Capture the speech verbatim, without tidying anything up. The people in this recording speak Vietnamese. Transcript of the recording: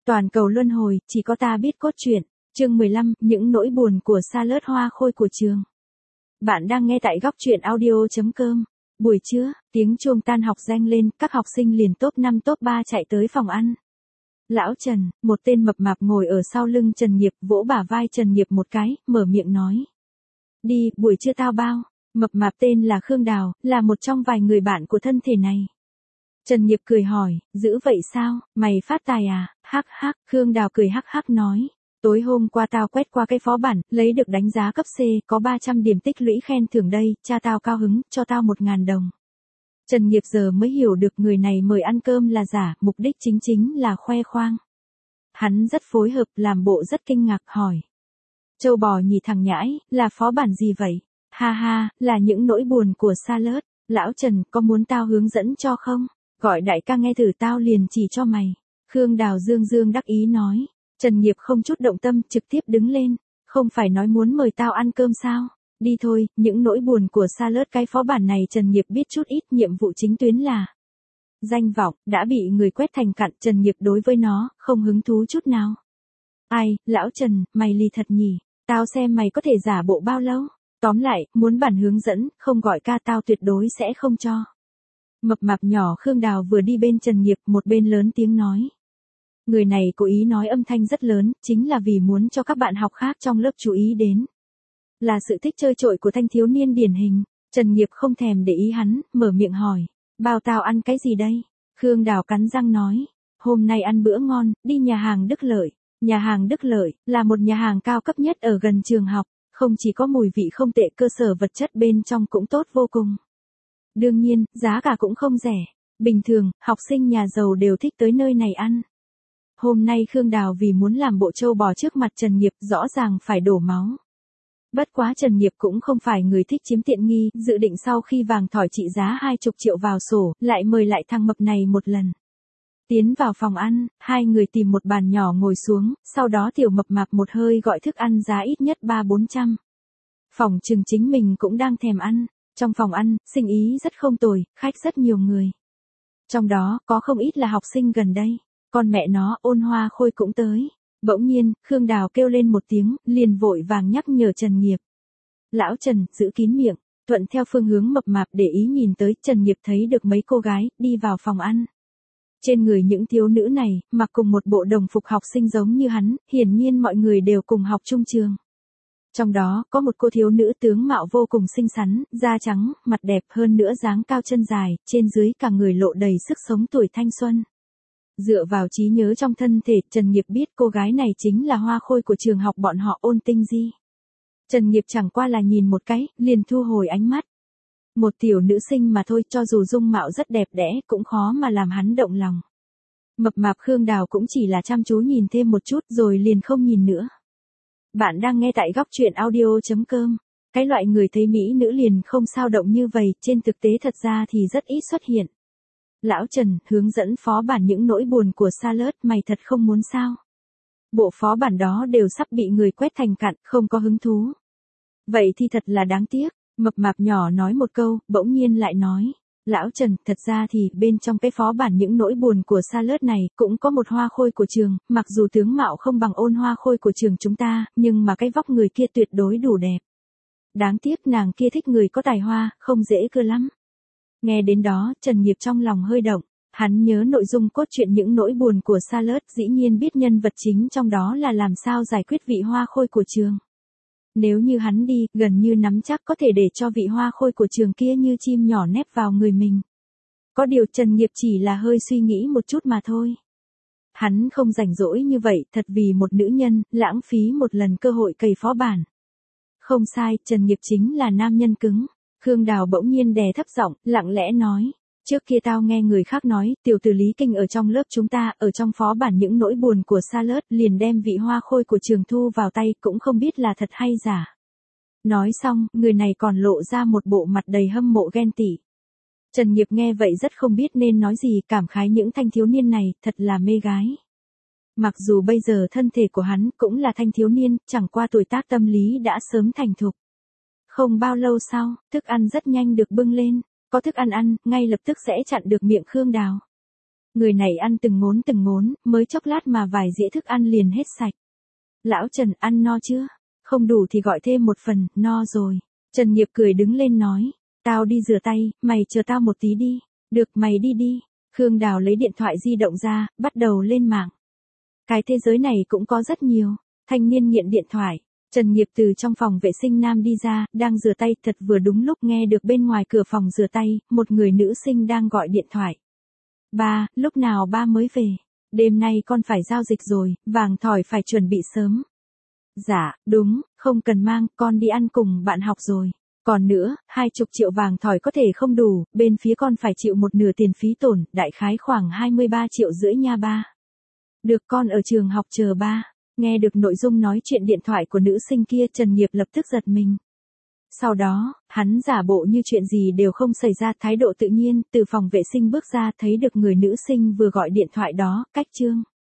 Toàn cầu luân hồi, chỉ có ta biết cốt truyện. Chương mười lăm, những nỗi buồn của Salad hoa khôi của trường. Bạn đang nghe tại góc truyện audio chấm com. Buổi trưa, tiếng chuông tan học reng lên, các học sinh liền top năm top ba chạy tới phòng ăn. Lão Trần, một tên mập mạp ngồi ở sau lưng Trần Nghiệp, vỗ bả vai Trần Nghiệp một cái, mở miệng nói. Đi, buổi trưa tao bao. Mập mạp tên là Khương Đào, là một trong vài người bạn của thân thể này. Trần Nghiệp cười hỏi, dữ vậy sao, mày phát tài à, hắc hắc, Khương Đào cười hắc hắc nói. Tối hôm qua tao quét qua cái phó bản, lấy được đánh giá cấp C, có ba trăm điểm tích lũy khen thưởng đây, cha tao cao hứng, cho tao một ngàn đồng. Trần Nghiệp giờ mới hiểu được người này mời ăn cơm là giả, mục đích chính chính là khoe khoang. Hắn rất phối hợp, làm bộ rất kinh ngạc, hỏi. Châu bò nhì thằng nhãi, là phó bản gì vậy? Ha ha, là những nỗi buồn của Salad. Lão Trần, có muốn tao hướng dẫn cho không? Gọi đại ca nghe thử tao liền chỉ cho mày. Khương Đào dương dương đắc ý nói. Trần Nghiệp không chút động tâm, trực tiếp đứng lên. Không phải nói muốn mời tao ăn cơm sao? Đi thôi, những nỗi buồn của Salad cái phó bản này Trần Nghiệp biết chút ít, nhiệm vụ chính tuyến là danh vọng, đã bị người quét thành cặn, Trần Nghiệp đối với nó, không hứng thú chút nào. Ai, lão Trần, mày lì thật nhỉ, tao xem mày có thể giả bộ bao lâu. Tóm lại, muốn bản hướng dẫn, không gọi ca tao tuyệt đối sẽ không cho. Mập mạp nhỏ Khương Đào vừa đi bên Trần Nghiệp, một bên lớn tiếng nói. Người này cố ý nói âm thanh rất lớn, chính là vì muốn cho các bạn học khác trong lớp chú ý đến. Là sự thích chơi trội của thanh thiếu niên điển hình. Trần Nghiệp không thèm để ý hắn, mở miệng hỏi. Bao tao ăn cái gì đây? Khương Đào cắn răng nói. Hôm nay ăn bữa ngon, đi nhà hàng Đức Lợi. Nhà hàng Đức Lợi, là một nhà hàng cao cấp nhất ở gần trường học. Không chỉ có mùi vị không tệ, cơ sở vật chất bên trong cũng tốt vô cùng. Đương nhiên, giá cả cũng không rẻ. Bình thường, học sinh nhà giàu đều thích tới nơi này ăn. Hôm nay Khương Đào vì muốn làm bộ trâu bò trước mặt Trần Nghiệp, rõ ràng phải đổ máu. Bất quá Trần Nghiệp cũng không phải người thích chiếm tiện nghi, dự định sau khi vàng thỏi trị giá hai mươi triệu vào sổ, lại mời lại thằng mập này một lần. Tiến vào phòng ăn, hai người tìm một bàn nhỏ ngồi xuống, sau đó tiểu mập mạp một hơi gọi thức ăn giá ít nhất ba bốn trăm. Phòng chừng chính mình cũng đang thèm ăn. Trong phòng ăn, sinh ý rất không tồi, khách rất nhiều người. Trong đó, có không ít là học sinh gần đây. Con mẹ nó, Ôn Hoa Khôi cũng tới. Bỗng nhiên, Khương Đào kêu lên một tiếng, liền vội vàng nhắc nhở Trần Nghiệp. Lão Trần, giữ kín miệng, thuận theo phương hướng mập mạp để ý nhìn tới, Trần Nghiệp thấy được mấy cô gái, đi vào phòng ăn. Trên người những thiếu nữ này, mặc cùng một bộ đồng phục học sinh giống như hắn, hiển nhiên mọi người đều cùng học chung trường. Trong đó, có một cô thiếu nữ tướng mạo vô cùng xinh xắn, da trắng, mặt đẹp, hơn nữa dáng cao chân dài, trên dưới cả người lộ đầy sức sống tuổi thanh xuân. Dựa vào trí nhớ trong thân thể, Trần Nghiệp biết cô gái này chính là hoa khôi của trường học bọn họ, Ôn Tinh Di. Trần Nghiệp chẳng qua là nhìn một cái, liền thu hồi ánh mắt. Một tiểu nữ sinh mà thôi, cho dù dung mạo rất đẹp đẽ, cũng khó mà làm hắn động lòng. Mập mạp Khương Đào cũng chỉ là chăm chú nhìn thêm một chút rồi liền không nhìn nữa. Bạn đang nghe tại góc truyện audio chấm com. Cái loại người thấy mỹ nữ liền không sao động như vậy, trên thực tế thật ra thì rất ít xuất hiện. Lão Trần, hướng dẫn phó bản những nỗi buồn của Salad, mày thật không muốn sao? Bộ phó bản đó đều sắp bị người quét thành cặn, không có hứng thú. Vậy thì thật là đáng tiếc. Mập mạp nhỏ nói một câu, bỗng nhiên lại nói. Lão Trần, thật ra thì, bên trong cái phó bản những nỗi buồn của Salad này, cũng có một hoa khôi của trường, mặc dù tướng mạo không bằng Ôn Hoa Khôi của trường chúng ta, nhưng mà cái vóc người kia tuyệt đối đủ đẹp. Đáng tiếc nàng kia thích người có tài hoa, không dễ cưa lắm. Nghe đến đó, Trần Nghiệp trong lòng hơi động, hắn nhớ nội dung cốt truyện những nỗi buồn của Salad, dĩ nhiên biết nhân vật chính trong đó là làm sao giải quyết vị hoa khôi của trường. Nếu như hắn đi, gần như nắm chắc có thể để cho vị hoa khôi của trường kia như chim nhỏ nép vào người mình. Có điều Trần Nghiệp chỉ là hơi suy nghĩ một chút mà thôi. Hắn không rảnh rỗi như vậy, thật vì một nữ nhân, lãng phí một lần cơ hội cày phó bản. Không sai, Trần Nghiệp chính là nam nhân cứng. Khương Đào bỗng nhiên đè thấp giọng, lặng lẽ nói. Trước kia tao nghe người khác nói, tiểu tử Lý Kinh ở trong lớp chúng ta, ở trong phó bản những nỗi buồn của Salad, liền đem vị hoa khôi của trường thu vào tay, cũng không biết là thật hay giả. Nói xong, người này còn lộ ra một bộ mặt đầy hâm mộ ghen tị. Trần Nghiệp nghe vậy rất không biết nên nói gì, cảm khái những thanh thiếu niên này, thật là mê gái. Mặc dù bây giờ thân thể của hắn cũng là thanh thiếu niên, chẳng qua tuổi tác tâm lý đã sớm thành thục. Không bao lâu sau, thức ăn rất nhanh được bưng lên. Có thức ăn ăn, ngay lập tức sẽ chặn được miệng Khương Đào. Người này ăn từng ngốn từng ngốn, mới chốc lát mà vài dĩa thức ăn liền hết sạch. Lão Trần, ăn no chưa? Không đủ thì gọi thêm một phần, no rồi. Trần Nghiệp cười đứng lên nói, tao đi rửa tay, mày chờ tao một tí đi. Được, mày đi đi. Khương Đào lấy điện thoại di động ra, bắt đầu lên mạng. Cái thế giới này cũng có rất nhiều thanh niên nghiện điện thoại. Trần Nghiệp từ trong phòng vệ sinh nam đi ra, đang rửa tay, thật vừa đúng lúc nghe được bên ngoài cửa phòng rửa tay, một người nữ sinh đang gọi điện thoại. Ba, lúc nào ba mới về? Đêm nay con phải giao dịch rồi, vàng thỏi phải chuẩn bị sớm. Dạ, đúng, không cần mang, con đi ăn cùng bạn học rồi. Còn nữa, hai chục triệu vàng thỏi có thể không đủ, bên phía con phải chịu một nửa tiền phí tổn, đại khái khoảng hai mươi ba triệu rưỡi nha ba. Được, con ở trường học chờ ba. Nghe được nội dung nói chuyện điện thoại của nữ sinh kia, Trần Nghiệp lập tức giật mình. Sau đó, hắn giả bộ như chuyện gì đều không xảy ra, thái độ tự nhiên, từ phòng vệ sinh bước ra, thấy được người nữ sinh vừa gọi điện thoại đó, cách Trương